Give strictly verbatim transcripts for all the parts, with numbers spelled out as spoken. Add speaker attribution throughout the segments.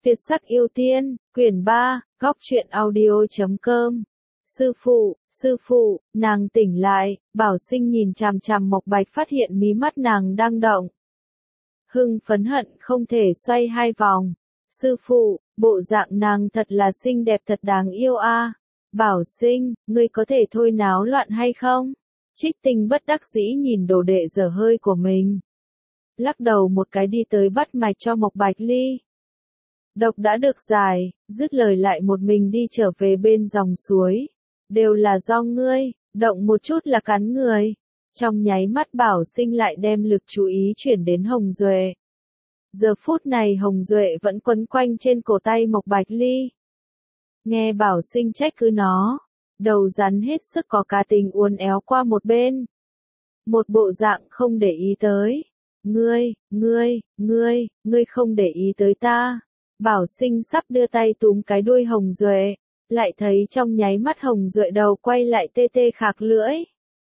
Speaker 1: Việt sắc yêu tiên, quyển ba, góc truyện audio chấm com. Sư phụ, sư phụ, nàng tỉnh lại, Bảo Sinh nhìn chằm chằm Mộc Bạch phát hiện mí mắt nàng đang động. Hưng phấn hận không thể xoay hai vòng. Sư phụ, bộ dạng nàng thật là xinh đẹp thật đáng yêu a. À. Bảo Sinh, ngươi có thể thôi náo loạn hay không? Trích Tinh bất đắc dĩ nhìn đồ đệ dở hơi của mình. Lắc đầu một cái đi tới bắt mạch cho Mộc Bạch Ly. Độc đã được giải, dứt lời lại một mình đi trở về bên dòng suối. Đều là do ngươi, động một chút là cắn người. Trong nháy mắt Bảo Sinh lại đem lực chú ý chuyển đến Hồng Duệ. Giờ phút này Hồng Duệ vẫn quấn quanh trên cổ tay Mộc Bạch Ly. Nghe Bảo Sinh trách cứ nó, đầu rắn hết sức có cá tính uốn éo qua một bên. Một bộ dạng không để ý tới. Ngươi, ngươi, ngươi, ngươi không để ý tới ta. Bảo Sinh sắp đưa tay túm cái đuôi Hồng Duệ, lại thấy trong nháy mắt Hồng Duệ đầu quay lại tê tê khạc lưỡi.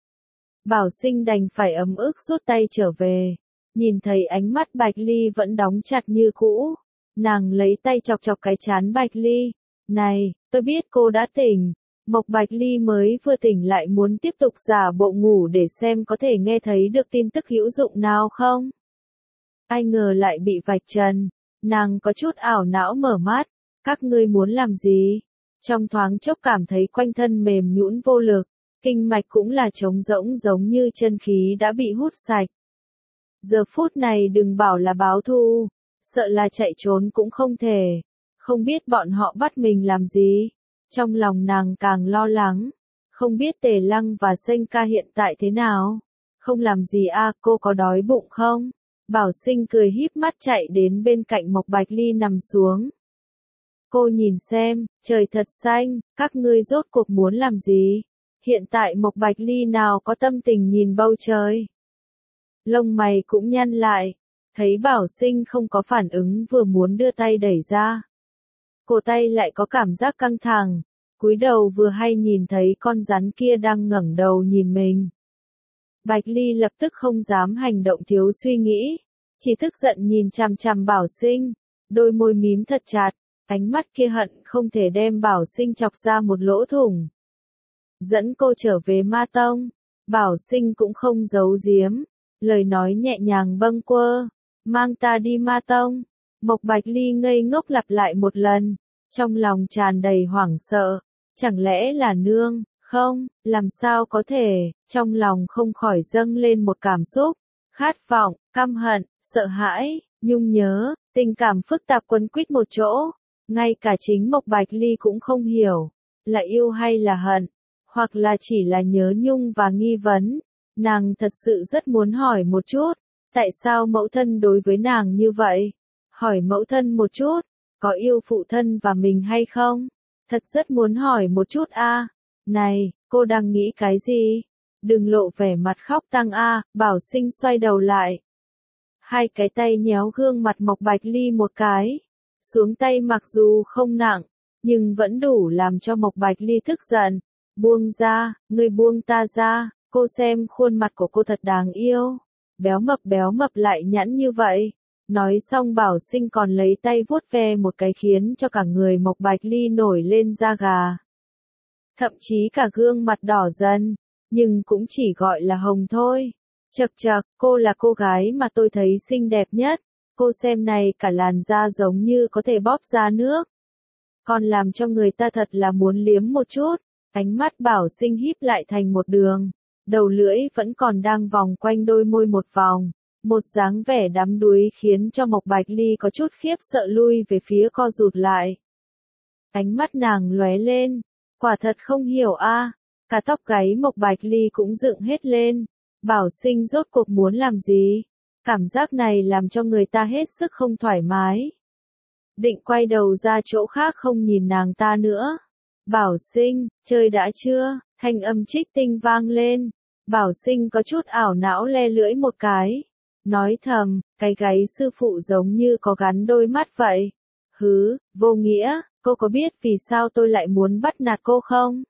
Speaker 1: Bảo Sinh đành phải ấm ức rút tay trở về, nhìn thấy ánh mắt Bạch Ly vẫn đóng chặt như cũ, nàng lấy tay chọc chọc cái trán Bạch Ly. Này, tôi biết cô đã tỉnh. Mộc Bạch Ly mới vừa tỉnh lại muốn tiếp tục giả bộ ngủ để xem có thể nghe thấy được tin tức hữu dụng nào không. Ai ngờ lại bị vạch trần. Nàng có chút ảo não mở mắt, các ngươi muốn làm gì? Trong thoáng chốc cảm thấy quanh thân mềm nhũn vô lực, kinh mạch cũng là trống rỗng giống như chân khí đã bị hút sạch. Giờ phút này đừng bảo là báo thù, sợ là chạy trốn cũng không thể, không biết bọn họ bắt mình làm gì. Trong lòng nàng càng lo lắng, không biết Tề Lăng và Sênh Ca hiện tại thế nào? Không làm gì a, à, cô có đói bụng không? Bảo Sinh cười híp mắt chạy đến bên cạnh Mộc Bạch Ly nằm xuống. Cô nhìn xem, trời thật xanh, các ngươi rốt cuộc muốn làm gì? Hiện tại Mộc Bạch Ly nào có tâm tình nhìn bầu trời. Lông mày cũng nhăn lại, thấy Bảo Sinh không có phản ứng vừa muốn đưa tay đẩy ra. Cổ tay lại có cảm giác căng thẳng, cúi đầu vừa hay nhìn thấy con rắn kia đang ngẩng đầu nhìn mình. Bạch Ly lập tức không dám hành động thiếu suy nghĩ, chỉ tức giận nhìn chằm chằm Bảo Sinh, đôi môi mím thật chặt, ánh mắt kia hận không thể đem Bảo Sinh chọc ra một lỗ thủng. Dẫn cô trở về Ma Tông, Bảo Sinh cũng không giấu giếm, lời nói nhẹ nhàng bâng quơ, mang ta đi Ma Tông. Mộc Bạch Ly ngây ngốc lặp lại một lần, trong lòng tràn đầy hoảng sợ, chẳng lẽ là nương? Không, làm sao có thể, trong lòng không khỏi dâng lên một cảm xúc, khát vọng, căm hận, sợ hãi, nhung nhớ, tình cảm phức tạp quấn quýt một chỗ, ngay cả chính Mộc Bạch Ly cũng không hiểu, là yêu hay là hận, hoặc là chỉ là nhớ nhung và nghi vấn. Nàng thật sự rất muốn hỏi một chút, tại sao mẫu thân đối với nàng như vậy? Hỏi mẫu thân một chút, có yêu phụ thân và mình hay không? Thật rất muốn hỏi một chút a. À. Này, cô đang nghĩ cái gì? Đừng lộ vẻ mặt khóc tang a. À. Bảo Sinh xoay đầu lại. Hai cái tay nhéo gương mặt Mộc Bạch Ly một cái. Xuống tay mặc dù không nặng, nhưng vẫn đủ làm cho Mộc Bạch Ly tức giận. Buông ra, ngươi buông ta ra, cô xem khuôn mặt của cô thật đáng yêu. Béo mập béo mập lại nhẵn như vậy. Nói xong Bảo Sinh còn lấy tay vuốt ve một cái khiến cho cả người Mộc Bạch Ly nổi lên da gà. Thậm chí cả gương mặt đỏ dần, nhưng cũng chỉ gọi là hồng thôi. Chậc chậc, cô là cô gái mà tôi thấy xinh đẹp nhất. Cô xem này cả làn da giống như có thể bóp ra nước. Còn làm cho người ta thật là muốn liếm một chút. Ánh mắt Bảo Sinh híp lại thành một đường. Đầu lưỡi vẫn còn đang vòng quanh đôi môi một vòng. Một dáng vẻ đắm đuối khiến cho Mộc Bạch Ly có chút khiếp sợ lui về phía co rụt lại. Ánh mắt nàng lóe lên, quả thật không hiểu a, à. Cả tóc gáy Mộc Bạch Ly cũng dựng hết lên. Bảo Sinh rốt cuộc muốn làm gì? Cảm giác này làm cho người ta hết sức không thoải mái. Định quay đầu ra chỗ khác không nhìn nàng ta nữa. Bảo Sinh, chơi đã chưa? Thanh âm Trích Tinh vang lên. Bảo Sinh có chút ảo não le lưỡi một cái. Nói thầm, cái gáy sư phụ giống như có gắn đôi mắt vậy. Hứ, vô nghĩa, cô có biết vì sao tôi lại muốn bắt nạt cô không?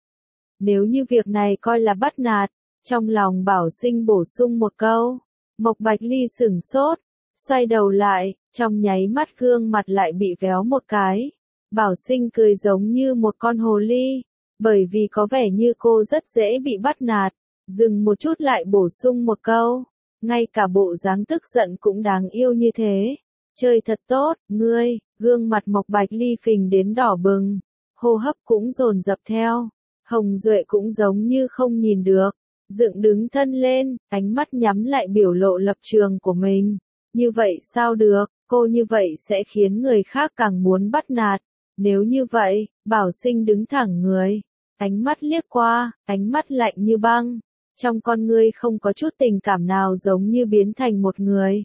Speaker 1: Nếu như việc này coi là bắt nạt, trong lòng Bảo Sinh bổ sung một câu. Mộc Bạch Ly sửng sốt, xoay đầu lại, Trong nháy mắt gương mặt lại bị véo một cái. Bảo Sinh cười giống như một con hồ ly, bởi vì có vẻ như cô rất dễ bị bắt nạt. Dừng một chút lại bổ sung một câu, ngay cả bộ dáng tức giận cũng đáng yêu như thế. Chơi thật tốt, ngươi, gương mặt Mộc Bạch Ly phình đến đỏ bừng, hô hấp cũng dồn dập theo. Hồng Duệ cũng giống như không nhìn được, dựng đứng thân lên, ánh mắt nhắm lại biểu lộ lập trường của mình. Như vậy sao được, cô như vậy sẽ khiến người khác càng muốn bắt nạt. Nếu như vậy, Bảo Sinh đứng thẳng người, ánh mắt liếc qua, ánh mắt lạnh như băng. Trong con ngươi không có chút tình cảm nào giống như biến thành một người.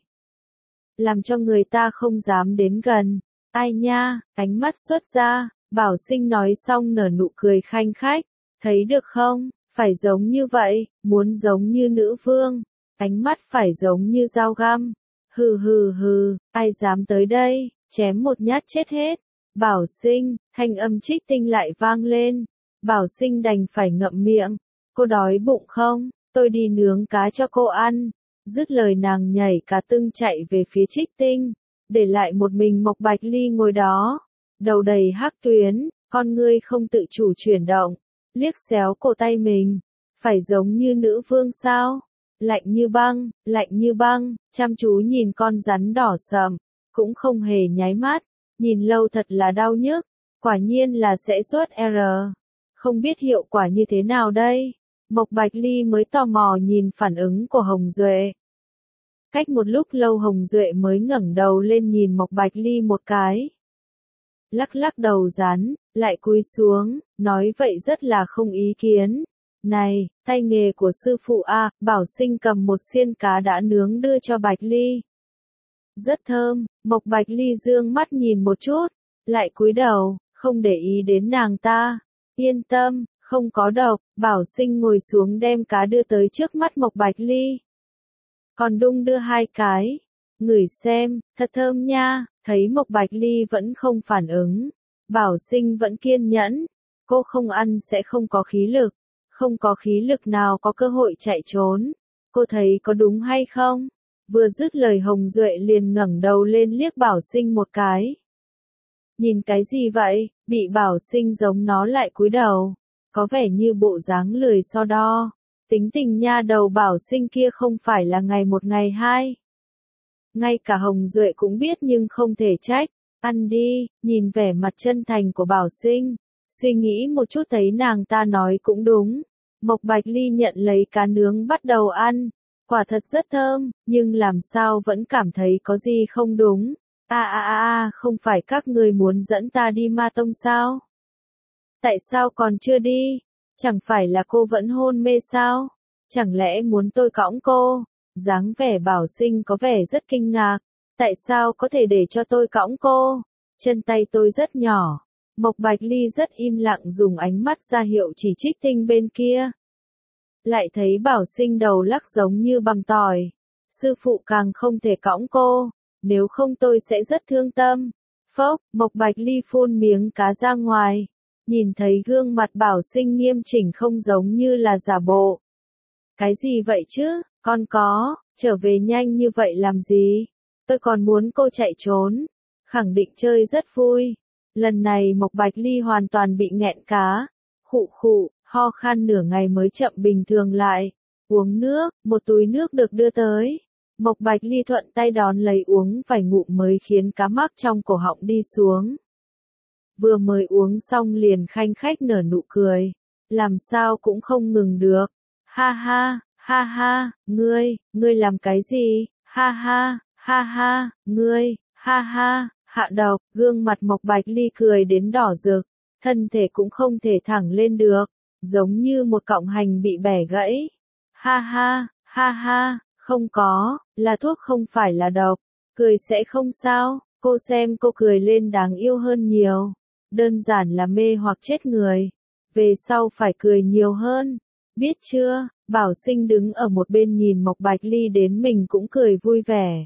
Speaker 1: Làm cho người ta không dám đến gần. Ai nha, ánh mắt xuất ra, Bảo Sinh nói xong nở nụ cười khanh khách. Thấy được không, phải giống như vậy, muốn giống như nữ vương. Ánh mắt phải giống như dao găm. Hừ hừ hừ, ai dám tới đây, chém một nhát chết hết. Bảo Sinh, thanh âm trích tinh lại vang lên. Bảo Sinh đành phải ngậm miệng. Cô đói bụng không? Tôi đi nướng cá cho cô ăn. Dứt lời nàng nhảy cả tưng chạy về phía trích tinh, để lại một mình Mộc Bạch Ly ngồi đó. Đầu đầy hắc tuyến, con ngươi không tự chủ chuyển động, liếc xéo cổ tay mình. Phải giống như nữ vương sao? Lạnh như băng, lạnh như băng, chăm chú nhìn con rắn đỏ sậm, cũng không hề nháy mắt. Nhìn lâu thật là đau nhức, quả nhiên là sẽ sốt R. Không biết hiệu quả như thế nào đây? Mộc Bạch Ly mới tò mò nhìn phản ứng của Hồng Duệ. Cách một lúc lâu Hồng Duệ mới ngẩng đầu lên nhìn Mộc Bạch Ly một cái. Lắc lắc đầu rắn, lại cúi xuống, nói vậy rất là không ý kiến. Này, tay nghề của sư phụ a, Bảo Sinh cầm một xiên cá đã nướng đưa cho Bạch Ly. Rất thơm, Mộc Bạch Ly dương mắt nhìn một chút, lại cúi đầu, không để ý đến nàng ta. Yên tâm, không có độc. Bảo Sinh ngồi xuống đem cá đưa tới trước mắt Mộc Bạch Ly. Còn đung đưa hai cái. Ngửi xem, thật thơm nha. Thấy Mộc Bạch Ly vẫn không phản ứng, Bảo Sinh vẫn kiên nhẫn. Cô không ăn sẽ không có khí lực. Không có khí lực nào có cơ hội chạy trốn. Cô thấy có đúng hay không? Vừa dứt lời Hồng Duệ liền ngẩng đầu lên liếc Bảo Sinh một cái. Nhìn cái gì vậy? Bị Bảo Sinh giống nó lại cúi đầu. Có vẻ như bộ dáng lười so đo. Tính tình nha đầu Bảo Sinh kia không phải là ngày một ngày hai. Ngay cả Hồng Duệ cũng biết nhưng không thể trách. Ăn đi, nhìn vẻ mặt chân thành của Bảo Sinh. Suy nghĩ một chút thấy nàng ta nói cũng đúng. Mộc Bạch Ly nhận lấy cá nướng bắt đầu ăn. Quả thật rất thơm, nhưng làm sao vẫn cảm thấy có gì không đúng. A a a a, không phải các người muốn dẫn ta đi Ma Tông sao? Tại sao còn chưa đi? Chẳng phải là cô vẫn hôn mê sao? Chẳng lẽ muốn tôi cõng cô? Dáng vẻ Bảo Sinh có vẻ rất kinh ngạc. Tại sao có thể để cho tôi cõng cô? Chân tay tôi rất nhỏ. Mộc Bạch Ly rất im lặng dùng ánh mắt ra hiệu chỉ trích tinh bên kia. Lại thấy Bảo Sinh đầu lắc giống như bằm tỏi. Sư phụ càng không thể cõng cô. Nếu không tôi sẽ rất thương tâm. Phốc, Mộc Bạch Ly phun miếng cá ra ngoài. Nhìn thấy gương mặt Bảo Sinh nghiêm chỉnh không giống như là giả bộ. Cái gì vậy chứ, con có, trở về nhanh như vậy làm gì? Tôi còn muốn cô chạy trốn. Khẳng định chơi rất vui. Lần này Mộc Bạch Ly hoàn toàn bị nghẹn cá. Khụ khụ, ho khan nửa ngày mới chậm bình thường lại. Uống nước, một túi nước được đưa tới. Mộc Bạch Ly thuận tay đón lấy uống vài ngụm mới khiến cá mắc trong cổ họng đi xuống. Vừa mới uống xong liền khanh khách nở nụ cười. Làm sao cũng không ngừng được. Ha ha, ha ha, ngươi, ngươi làm cái gì? Ha ha, ha ha, ngươi, ha ha, hạ độc. Gương mặt Mộc Bạch Ly cười đến đỏ rực. Thân thể cũng không thể thẳng lên được. Giống như một cọng hành bị bẻ gãy. Ha ha, ha ha, không có, là thuốc không phải là độc. Cười sẽ không sao, cô xem cô cười lên đáng yêu hơn nhiều. Đơn giản là mê hoặc chết người. Về sau phải cười nhiều hơn. Biết chưa? Bảo Sinh đứng ở một bên nhìn Mộc Bạch Ly đến mình cũng cười vui vẻ.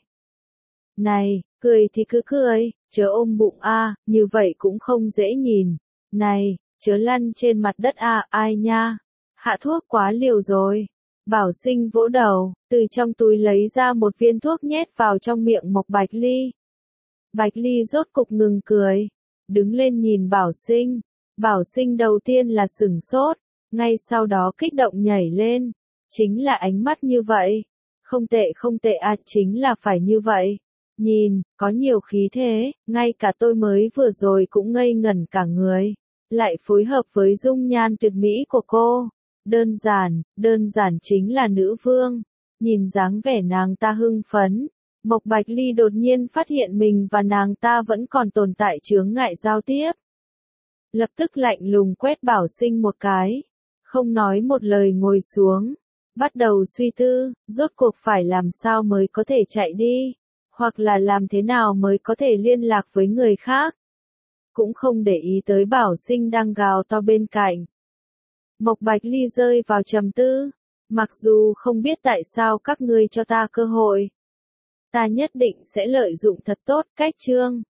Speaker 1: Này, cười thì cứ cười, chớ ôm bụng a, như vậy cũng không dễ nhìn. Này, chớ lăn trên mặt đất a, ai nha? Hạ thuốc quá liều rồi. Bảo Sinh vỗ đầu, từ trong túi lấy ra một viên thuốc nhét vào trong miệng Mộc Bạch Ly. Bạch Ly rốt cục ngừng cười, đứng lên nhìn Bảo Sinh. Bảo Sinh đầu tiên là sửng sốt, ngay sau đó kích động nhảy lên. Chính là ánh mắt như vậy. Không tệ không tệ à, chính là phải như vậy. Nhìn, có nhiều khí thế, ngay cả tôi mới vừa rồi cũng ngây ngẩn cả người. Lại phối hợp với dung nhan tuyệt mỹ của cô. Đơn giản, đơn giản chính là nữ vương. Nhìn dáng vẻ nàng ta hưng phấn. Mộc Bạch Ly đột nhiên phát hiện mình và nàng ta vẫn còn tồn tại chướng ngại giao tiếp. Lập tức lạnh lùng quét Bảo Sinh một cái. Không nói một lời ngồi xuống. Bắt đầu suy tư, rốt cuộc phải làm sao mới có thể chạy đi. Hoặc là làm thế nào mới có thể liên lạc với người khác. Cũng không để ý tới Bảo Sinh đang gào to bên cạnh. Mộc Bạch Ly rơi vào trầm tư. Mặc dù không biết tại sao các ngươi cho ta cơ hội. Ta nhất định sẽ lợi dụng thật tốt cách chương.